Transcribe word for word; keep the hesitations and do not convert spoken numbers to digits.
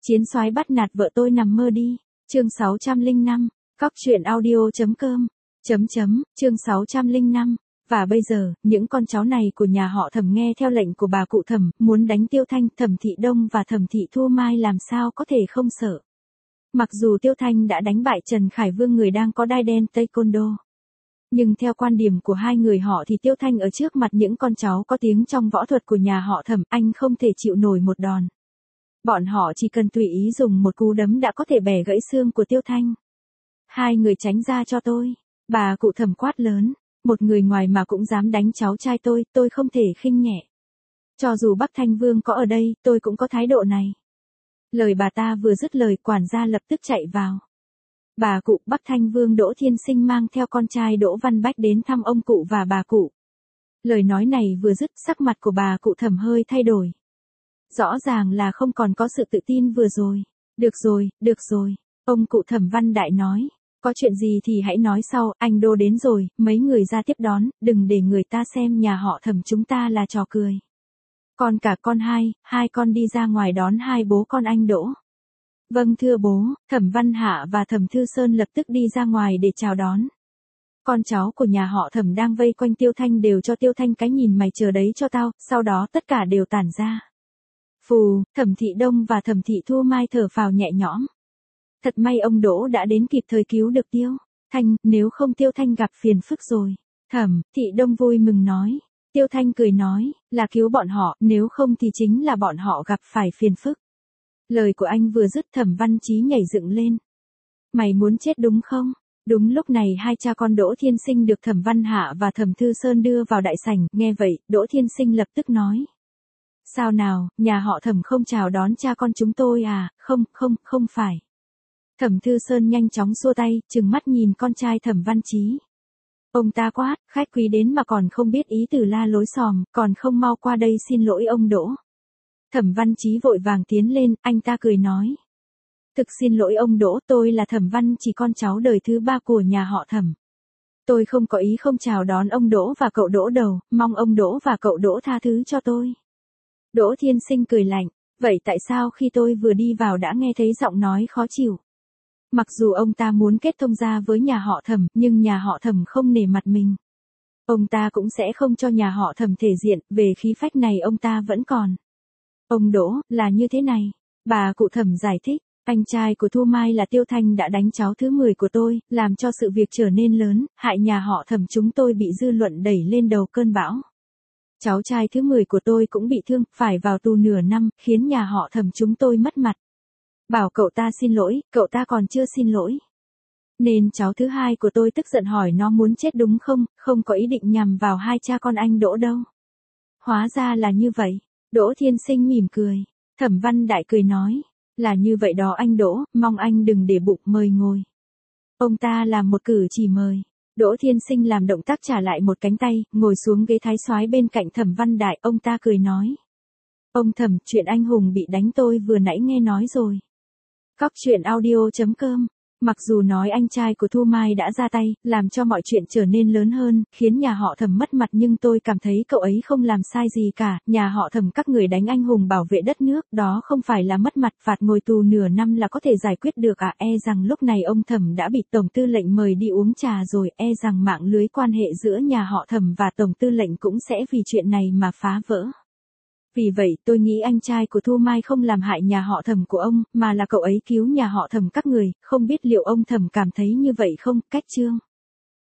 Chiến soái bắt nạt vợ tôi nằm mơ đi. Chương sáu trăm lẻ năm, cóc truyện audio chấm com. Chấm chấm, chương sáu trăm lẻ năm. Và bây giờ, những con cháu này của nhà họ Thẩm nghe theo lệnh của bà cụ Thẩm, muốn đánh Tiêu Thanh, Thẩm Thị Đông và Thẩm Thị Thu Mai làm sao có thể không sợ. Mặc dù Tiêu Thanh đã đánh bại Trần Khải Vương người đang có đai đen taekwondo. Nhưng theo quan điểm của hai người họ thì Tiêu Thanh ở trước mặt những con cháu có tiếng trong võ thuật của nhà họ Thẩm, anh không thể chịu nổi một đòn. Bọn họ chỉ cần tùy ý dùng một cú đấm đã có thể bẻ gãy xương của Tiêu Thanh. Hai người tránh ra cho tôi. Bà cụ Thẩm quát lớn. Một người ngoài mà cũng dám đánh cháu trai tôi, tôi không thể khinh nhẹ. Cho dù Bắc Thanh Vương có ở đây, tôi cũng có thái độ này. Lời bà ta vừa dứt lời, quản gia lập tức chạy vào. Bà cụ Bắc Thanh Vương Đỗ Thiên Sinh mang theo con trai Đỗ Văn Bách đến thăm ông cụ và bà cụ. Lời nói này vừa dứt, sắc mặt của bà cụ Thẩm hơi thay đổi. Rõ ràng là không còn có sự tự tin vừa rồi. Được rồi, được rồi. Ông cụ Thẩm Văn Đại nói. Có chuyện gì thì hãy nói sau, anh Đô đến rồi, mấy người ra tiếp đón, đừng để người ta xem nhà họ Thẩm chúng ta là trò cười. Con cả con hai, hai con đi ra ngoài đón hai bố con anh Đỗ. Vâng thưa bố. Thẩm Văn Hạ và Thẩm Thư Sơn lập tức đi ra ngoài để chào đón. Con cháu của nhà họ Thẩm đang vây quanh Tiêu Thanh đều cho Tiêu Thanh cái nhìn mày chờ đấy cho tao, sau đó tất cả đều tản ra. Phù, Thẩm Thị Đông và Thẩm Thị Thu Mai thở phào nhẹ nhõm. Thật may ông Đỗ đã đến kịp thời cứu được Tiêu Thanh, nếu không Tiêu Thanh gặp phiền phức rồi. Thẩm Thị Đông vui mừng nói. Tiêu Thanh cười nói, là cứu bọn họ, nếu không thì chính là bọn họ gặp phải phiền phức. Lời của anh vừa dứt, Thẩm Văn Chí nhảy dựng lên. Mày muốn chết đúng không? Đúng lúc này hai cha con Đỗ Thiên Sinh được Thẩm Văn Hạ và Thẩm Thư Sơn đưa vào đại sảnh, nghe vậy, Đỗ Thiên Sinh lập tức nói. Sao nào, nhà họ Thẩm không chào đón cha con chúng tôi à? Không, không, không phải. Thẩm Thư Sơn nhanh chóng xua tay, trừng mắt nhìn con trai Thẩm Văn Chí. Ông ta quát, khách quý đến mà còn không biết ý từ la lối xòm, còn không mau qua đây xin lỗi ông Đỗ. Thẩm Văn Chí vội vàng tiến lên, anh ta cười nói. Thực xin lỗi ông Đỗ, tôi là Thẩm Văn Chí, con cháu đời thứ ba của nhà họ Thẩm. Tôi không có ý không chào đón ông Đỗ và cậu Đỗ đầu, mong ông Đỗ và cậu Đỗ tha thứ cho tôi. Đỗ Thiên Sinh cười lạnh, vậy tại sao khi tôi vừa đi vào đã nghe thấy giọng nói khó chịu? Mặc dù ông ta muốn kết thông gia với nhà họ Thẩm, nhưng nhà họ Thẩm không nể mặt mình. Ông ta cũng sẽ không cho nhà họ Thẩm thể diện, về khí phách này ông ta vẫn còn. Ông Đỗ, là như thế này. Bà cụ Thẩm giải thích, anh trai của Thu Mai là Tiêu Thanh đã đánh cháu thứ mười của tôi, làm cho sự việc trở nên lớn, hại nhà họ Thẩm chúng tôi bị dư luận đẩy lên đầu cơn bão. Cháu trai thứ mười của tôi cũng bị thương, phải vào tù nửa năm, khiến nhà họ Thẩm chúng tôi mất mặt. Bảo cậu ta xin lỗi, cậu ta còn chưa xin lỗi. Nên cháu thứ hai của tôi tức giận hỏi nó muốn chết đúng không, không có ý định nhằm vào hai cha con anh Đỗ đâu. Hóa ra là như vậy. Đỗ Thiên Sinh mỉm cười. Thẩm Văn Đại cười nói, là như vậy đó anh Đỗ, mong anh đừng để bụng, mời ngồi. Ông ta làm một cử chỉ mời. Đỗ Thiên Sinh làm động tác trả lại một cánh tay, ngồi xuống ghế thái soái bên cạnh Thẩm Văn Đại, ông ta cười nói. Ông Thẩm, chuyện anh hùng bị đánh tôi vừa nãy nghe nói rồi. Cóc truyện audio chấm com. Mặc dù nói anh trai của Thu Mai đã ra tay, làm cho mọi chuyện trở nên lớn hơn, khiến nhà họ Thẩm mất mặt, nhưng tôi cảm thấy cậu ấy không làm sai gì cả, nhà họ Thẩm các người đánh anh hùng bảo vệ đất nước, đó không phải là mất mặt, phạt ngồi tù nửa năm là có thể giải quyết được à, e rằng lúc này ông Thẩm đã bị Tổng Tư lệnh mời đi uống trà rồi, e rằng mạng lưới quan hệ giữa nhà họ Thẩm và Tổng Tư lệnh cũng sẽ vì chuyện này mà phá vỡ. Vì vậy tôi nghĩ anh trai của Thu Mai không làm hại nhà họ Thẩm của ông, mà là cậu ấy cứu nhà họ Thẩm các người, không biết liệu ông Thẩm cảm thấy như vậy không, cách chương.